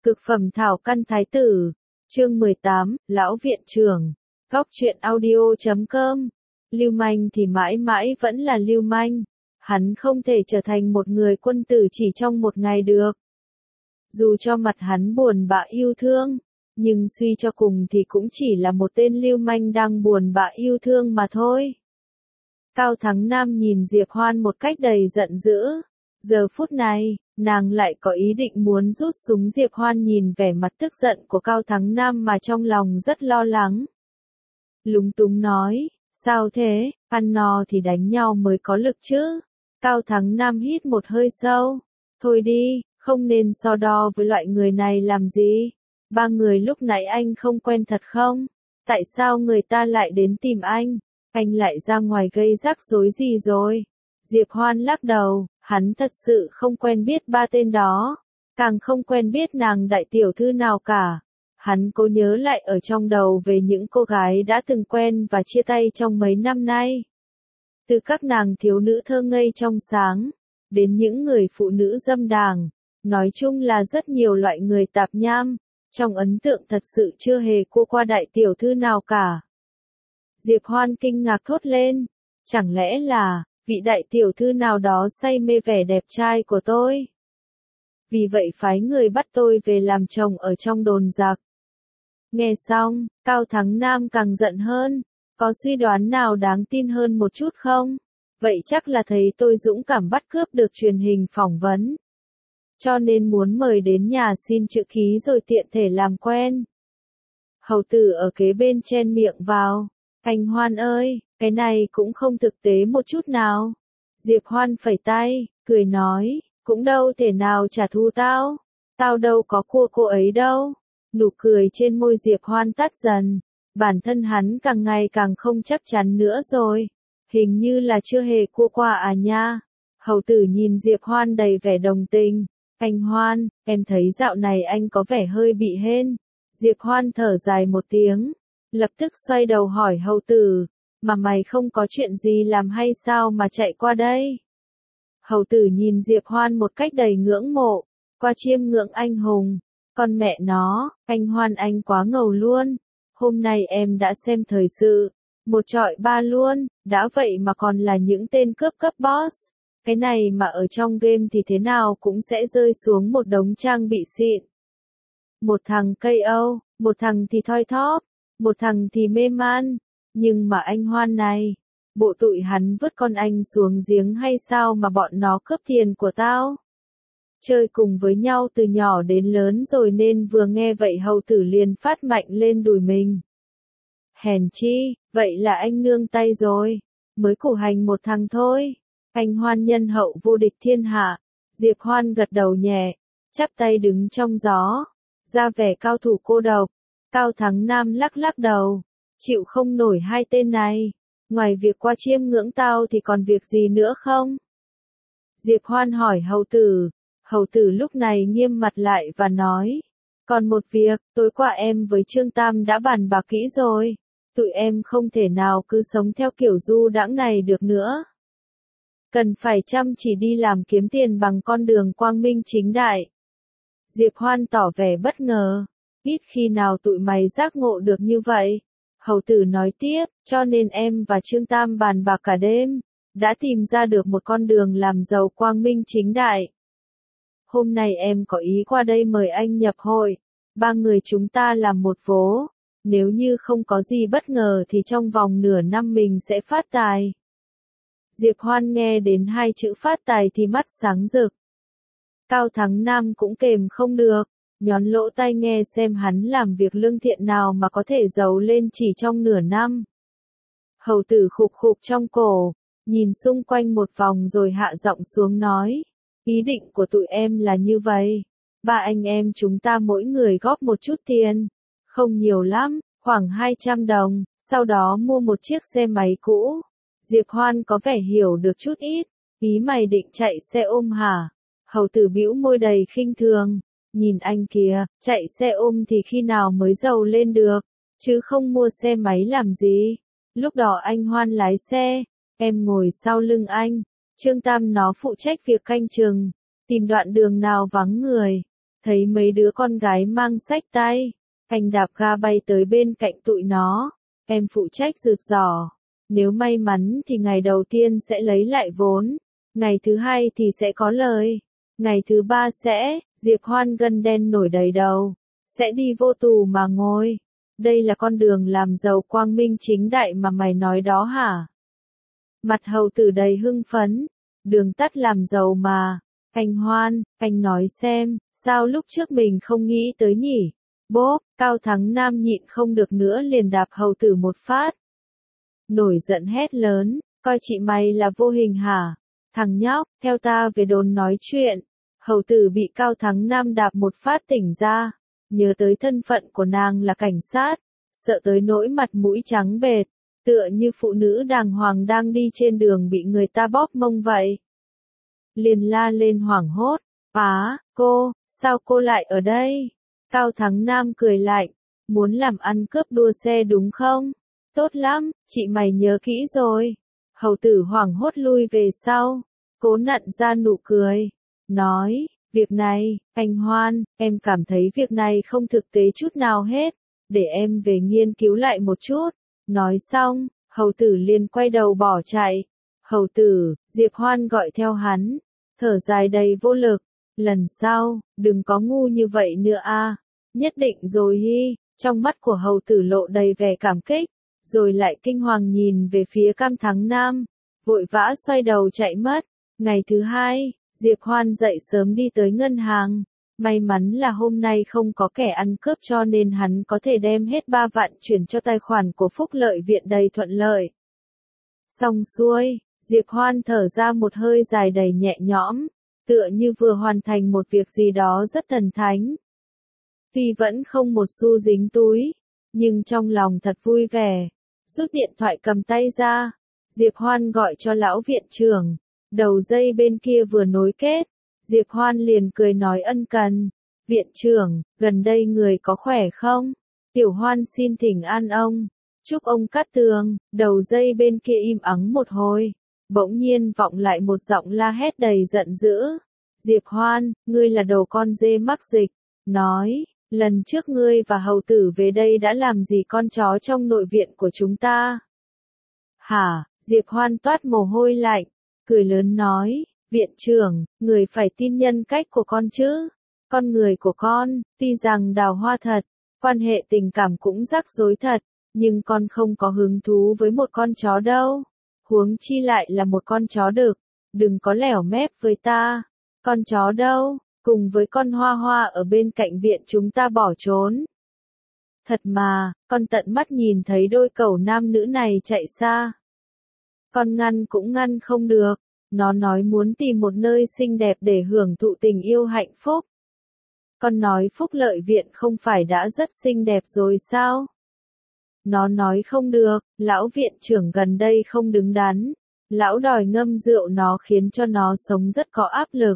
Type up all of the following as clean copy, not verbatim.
Cực phẩm thảo căn thái tử, chương 18, Lão Viện Trưởng, Góc truyện audio.com. Lưu manh thì mãi mãi vẫn là lưu manh, hắn không thể trở thành một người quân tử chỉ trong một ngày được. Dù cho mặt hắn buồn bã yêu thương, nhưng suy cho cùng thì cũng chỉ là một tên lưu manh đang buồn bã yêu thương mà thôi. Cao Thắng Nam nhìn Diệp Hoan một cách đầy giận dữ. Giờ phút này, nàng lại có ý định muốn rút súng. Diệp Hoan nhìn vẻ mặt tức giận của Cao Thắng Nam mà trong lòng rất lo lắng. Lúng túng nói, sao thế, ăn no thì đánh nhau mới có lực chứ. Cao Thắng Nam hít một hơi sâu. Thôi đi, không nên so đo với loại người này làm gì. Ba người lúc nãy anh không quen thật không? Tại sao người ta lại đến tìm anh? Anh lại ra ngoài gây rắc rối gì rồi? Diệp Hoan lắc đầu, hắn thật sự không quen biết ba tên đó, càng không quen biết nàng đại tiểu thư nào cả. Hắn cố nhớ lại ở trong đầu về những cô gái đã từng quen và chia tay trong mấy năm nay. Từ các nàng thiếu nữ thơ ngây trong sáng, đến những người phụ nữ dâm đàng, nói chung là rất nhiều loại người tạp nham, trong ấn tượng thật sự chưa hề cô qua đại tiểu thư nào cả. Diệp Hoan kinh ngạc thốt lên, chẳng lẽ là vị đại tiểu thư nào đó say mê vẻ đẹp trai của tôi? Vì vậy phái người bắt tôi về làm chồng ở trong đồn giặc. Nghe xong, Cao Thắng Nam càng giận hơn, có suy đoán nào đáng tin hơn một chút không? Vậy chắc là thấy tôi dũng cảm bắt cướp được truyền hình phỏng vấn. Cho nên muốn mời đến nhà xin chữ ký rồi tiện thể làm quen. Hầu tử ở kế bên chen miệng vào. Anh Hoan ơi, cái này cũng không thực tế một chút nào. Diệp Hoan phẩy tay, cười nói, cũng đâu thể nào trả thù tao. Tao đâu có cua cô ấy đâu. Nụ cười trên môi Diệp Hoan tắt dần. Bản thân hắn càng ngày càng không chắc chắn nữa rồi. Hình như là chưa hề cua qua à nha. Hầu tử nhìn Diệp Hoan đầy vẻ đồng tình. Anh Hoan, em thấy dạo này anh có vẻ hơi bị hên. Diệp Hoan thở dài một tiếng. Lập tức xoay đầu hỏi hầu tử, mà mày không có chuyện gì làm hay sao mà chạy qua đây? Hầu tử nhìn Diệp Hoan một cách đầy ngưỡng mộ, qua chiêm ngưỡng anh hùng. Con mẹ nó, anh Hoan anh quá ngầu luôn. Hôm nay em đã xem thời sự, một trọi ba luôn, đã vậy mà còn là những tên cướp cấp boss. Cái này mà ở trong game thì thế nào cũng sẽ rơi xuống một đống trang bị xịn. Một thằng KO, một thằng thì thoi thóp, một thằng thì mê man, nhưng mà anh Hoan này, bộ tụi hắn vứt con anh xuống giếng hay sao mà bọn nó cướp tiền của tao? Chơi cùng với nhau từ nhỏ đến lớn rồi nên vừa nghe vậy hầu tử liền phát mạnh lên đùi mình. Hèn chi, vậy là anh nương tay rồi, mới củ hành một thằng thôi. Anh Hoan nhân hậu vô địch thiên hạ. Diệp Hoan gật đầu nhẹ, chắp tay đứng trong gió, ra vẻ cao thủ cô độc. Cao Thắng Nam lắc lắc đầu, chịu không nổi hai tên này, ngoài việc qua chiêm ngưỡng tao thì còn việc gì nữa không? Diệp Hoan hỏi hầu tử lúc này nghiêm mặt lại và nói, còn một việc, tối qua em với Trương Tam đã bàn bạc kỹ rồi, tụi em không thể nào cứ sống theo kiểu du đãng này được nữa. Cần phải chăm chỉ đi làm kiếm tiền bằng con đường quang minh chính đại. Diệp Hoan tỏ vẻ bất ngờ. Ít khi nào tụi mày giác ngộ được như vậy. Hầu tử nói tiếp, cho nên em và Trương Tam bàn bạc cả đêm, đã tìm ra được một con đường làm giàu quang minh chính đại. Hôm nay em có ý qua đây mời anh nhập hội, ba người chúng ta làm một vố, nếu như không có gì bất ngờ thì trong vòng nửa năm mình sẽ phát tài. Diệp Hoan nghe đến hai chữ phát tài thì mắt sáng rực. Cao Thắng Nam cũng kềm không được. Nhón lỗ tai nghe xem hắn làm việc lương thiện nào mà có thể giàu lên chỉ trong nửa năm. Hầu tử khục khục trong cổ, nhìn xung quanh một vòng rồi hạ giọng xuống nói, ý định của tụi em là như vậy, ba anh em chúng ta mỗi người góp một chút tiền, không nhiều lắm, khoảng 200 đồng, sau đó mua một chiếc xe máy cũ. Diệp Hoan có vẻ hiểu được chút ít, ý mày định chạy xe ôm hả? Hầu tử bĩu môi đầy khinh thường. Nhìn anh kìa, chạy xe ôm thì khi nào mới giàu lên được, chứ không mua xe máy làm gì. Lúc đó anh Hoan lái xe, em ngồi sau lưng anh. Trương Tam nó phụ trách việc canh chừng, tìm đoạn đường nào vắng người. thấy mấy đứa con gái mang xách tay, anh đạp ga bay tới bên cạnh tụi nó, em phụ trách rượt giỏ, nếu may mắn thì ngày đầu tiên sẽ lấy lại vốn, ngày thứ hai thì sẽ có lời, ngày thứ ba sẽ, Diệp Hoan gân đen nổi đầy đầu, sẽ đi vô tù mà ngồi. Đây là con đường làm giàu quang minh chính đại mà mày nói đó hả? Mặt hầu tử đầy hưng phấn, đường tắt làm giàu mà. Anh Hoan, anh nói xem, sao lúc trước mình không nghĩ tới nhỉ? Bốp, Cao Thắng Nam nhịn không được nữa liền đạp hầu tử một phát. Nổi giận hét lớn, coi chị mày là vô hình hả? Thằng nhóc, theo ta về đồn nói chuyện. Hầu tử bị Cao Thắng Nam đạp một phát tỉnh ra, nhớ tới thân phận của nàng là cảnh sát, sợ tới nỗi mặt mũi trắng bệch, tựa như phụ nữ đàng hoàng đang đi trên đường bị người ta bóp mông vậy. Liền la lên hoảng hốt, cô, sao cô lại ở đây? Cao Thắng Nam cười lạnh, muốn làm ăn cướp đua xe đúng không? Tốt lắm, chị mày nhớ kỹ rồi. Hầu tử hoảng hốt lui về sau, cố nặn ra nụ cười, nói, việc này, anh Hoan, em cảm thấy việc này không thực tế chút nào hết, để em về nghiên cứu lại một chút. Nói xong, hầu tử liền quay đầu bỏ chạy. Hầu tử, Diệp Hoan gọi theo hắn, thở dài đầy vô lực, lần sau, đừng có ngu như vậy nữa a. Nhất định rồi hi, trong mắt của hầu tử lộ đầy vẻ cảm kích, rồi lại kinh hoàng nhìn về phía Cao Thắng Nam, vội vã xoay đầu chạy mất. Ngày thứ hai, Diệp Hoan dậy sớm đi tới ngân hàng, may mắn là hôm nay không có kẻ ăn cướp cho nên hắn có thể đem hết 3 vạn chuyển cho tài khoản của Phúc Lợi Viện đầy thuận lợi. Xong xuôi, Diệp Hoan thở ra một hơi dài đầy nhẹ nhõm, tựa như vừa hoàn thành một việc gì đó rất thần thánh. Tuy vẫn không một xu dính túi, nhưng trong lòng thật vui vẻ. Rút điện thoại cầm tay ra, Diệp Hoan gọi cho lão viện trưởng, đầu dây bên kia vừa nối kết, Diệp Hoan liền cười nói ân cần, viện trưởng, gần đây người có khỏe không? Tiểu Hoan xin thỉnh an ông, chúc ông cát tường, đầu dây bên kia im ắng một hồi, bỗng nhiên vọng lại một giọng la hét đầy giận dữ, Diệp Hoan, ngươi là đồ con dê mắc dịch, nói, lần trước ngươi và hầu tử về đây đã làm gì con chó trong nội viện của chúng ta? Hả, Diệp Hoan toát mồ hôi lạnh, cười lớn nói, viện trưởng, người phải tin nhân cách của con chứ. Con người của con, tuy rằng đào hoa thật, quan hệ tình cảm cũng rắc rối thật, nhưng con không có hứng thú với một con chó đâu. Huống chi lại là một con chó đực, đừng có lẻo mép với ta. Con chó đâu, cùng với con Hoa Hoa ở bên cạnh viện chúng ta bỏ trốn. Thật mà, con tận mắt nhìn thấy đôi cẩu nam nữ này chạy xa. Con ngăn cũng ngăn không được, nó nói muốn tìm một nơi xinh đẹp để hưởng thụ tình yêu hạnh phúc. Con nói Phúc Lợi Viện không phải đã rất xinh đẹp rồi sao? Nó nói không được, lão viện trưởng gần đây không đứng đắn. Lão đòi ngâm rượu nó khiến cho nó sống rất có áp lực.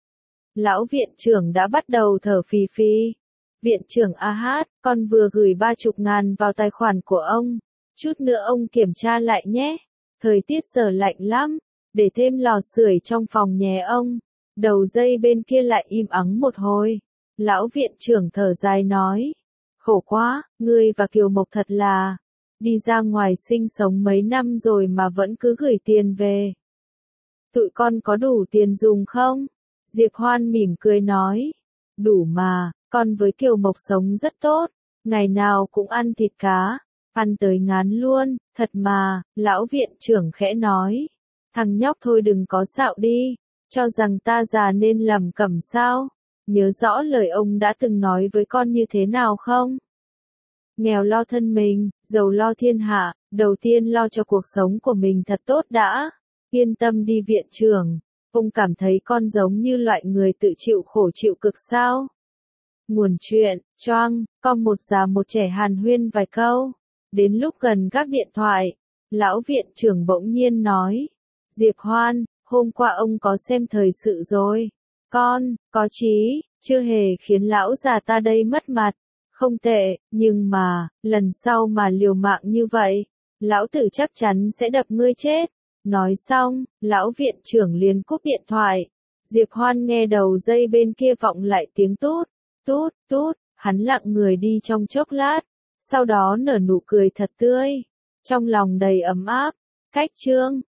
Lão viện trưởng đã bắt đầu thở phì phì. Viện trưởng A Hát, con vừa gửi 30.000 vào tài khoản của ông. Chút nữa ông kiểm tra lại nhé. Thời tiết giờ lạnh lắm, để thêm lò sưởi trong phòng nhé ông. Đầu dây bên kia lại im ắng một hồi. Lão viện trưởng thở dài nói. Khổ quá, ngươi và Kiều Mộc thật là đi ra ngoài sinh sống mấy năm rồi mà vẫn cứ gửi tiền về. Tụi con có đủ tiền dùng không? Diệp Hoan mỉm cười nói. Đủ mà, con với Kiều Mộc sống rất tốt, ngày nào cũng ăn thịt cá, ăn tới ngán luôn, thật mà, lão viện trưởng khẽ nói. Thằng nhóc thôi đừng có xạo đi, cho rằng ta già nên lầm cẩm sao, nhớ rõ lời ông đã từng nói với con như thế nào không? Nghèo lo thân mình, giàu lo thiên hạ, đầu tiên lo cho cuộc sống của mình thật tốt đã, yên tâm đi viện trưởng, ông cảm thấy con giống như loại người tự chịu khổ chịu cực sao? Nguồn chuyện, choang, con một già một trẻ hàn huyên vài câu, đến lúc gần gác điện thoại, lão viện trưởng bỗng nhiên nói, Diệp Hoan, hôm qua ông có xem thời sự rồi, con, có chí, chưa hề khiến lão già ta đây mất mặt. Không tệ, nhưng mà, lần sau mà liều mạng như vậy, lão tử chắc chắn sẽ đập ngươi chết. Nói xong, lão viện trưởng liền cúp điện thoại. Diệp Hoan nghe đầu dây bên kia vọng lại tiếng tút. Tút, tút, hắn lặng người đi trong chốc lát, sau đó nở nụ cười thật tươi, trong lòng đầy ấm áp. Cách chương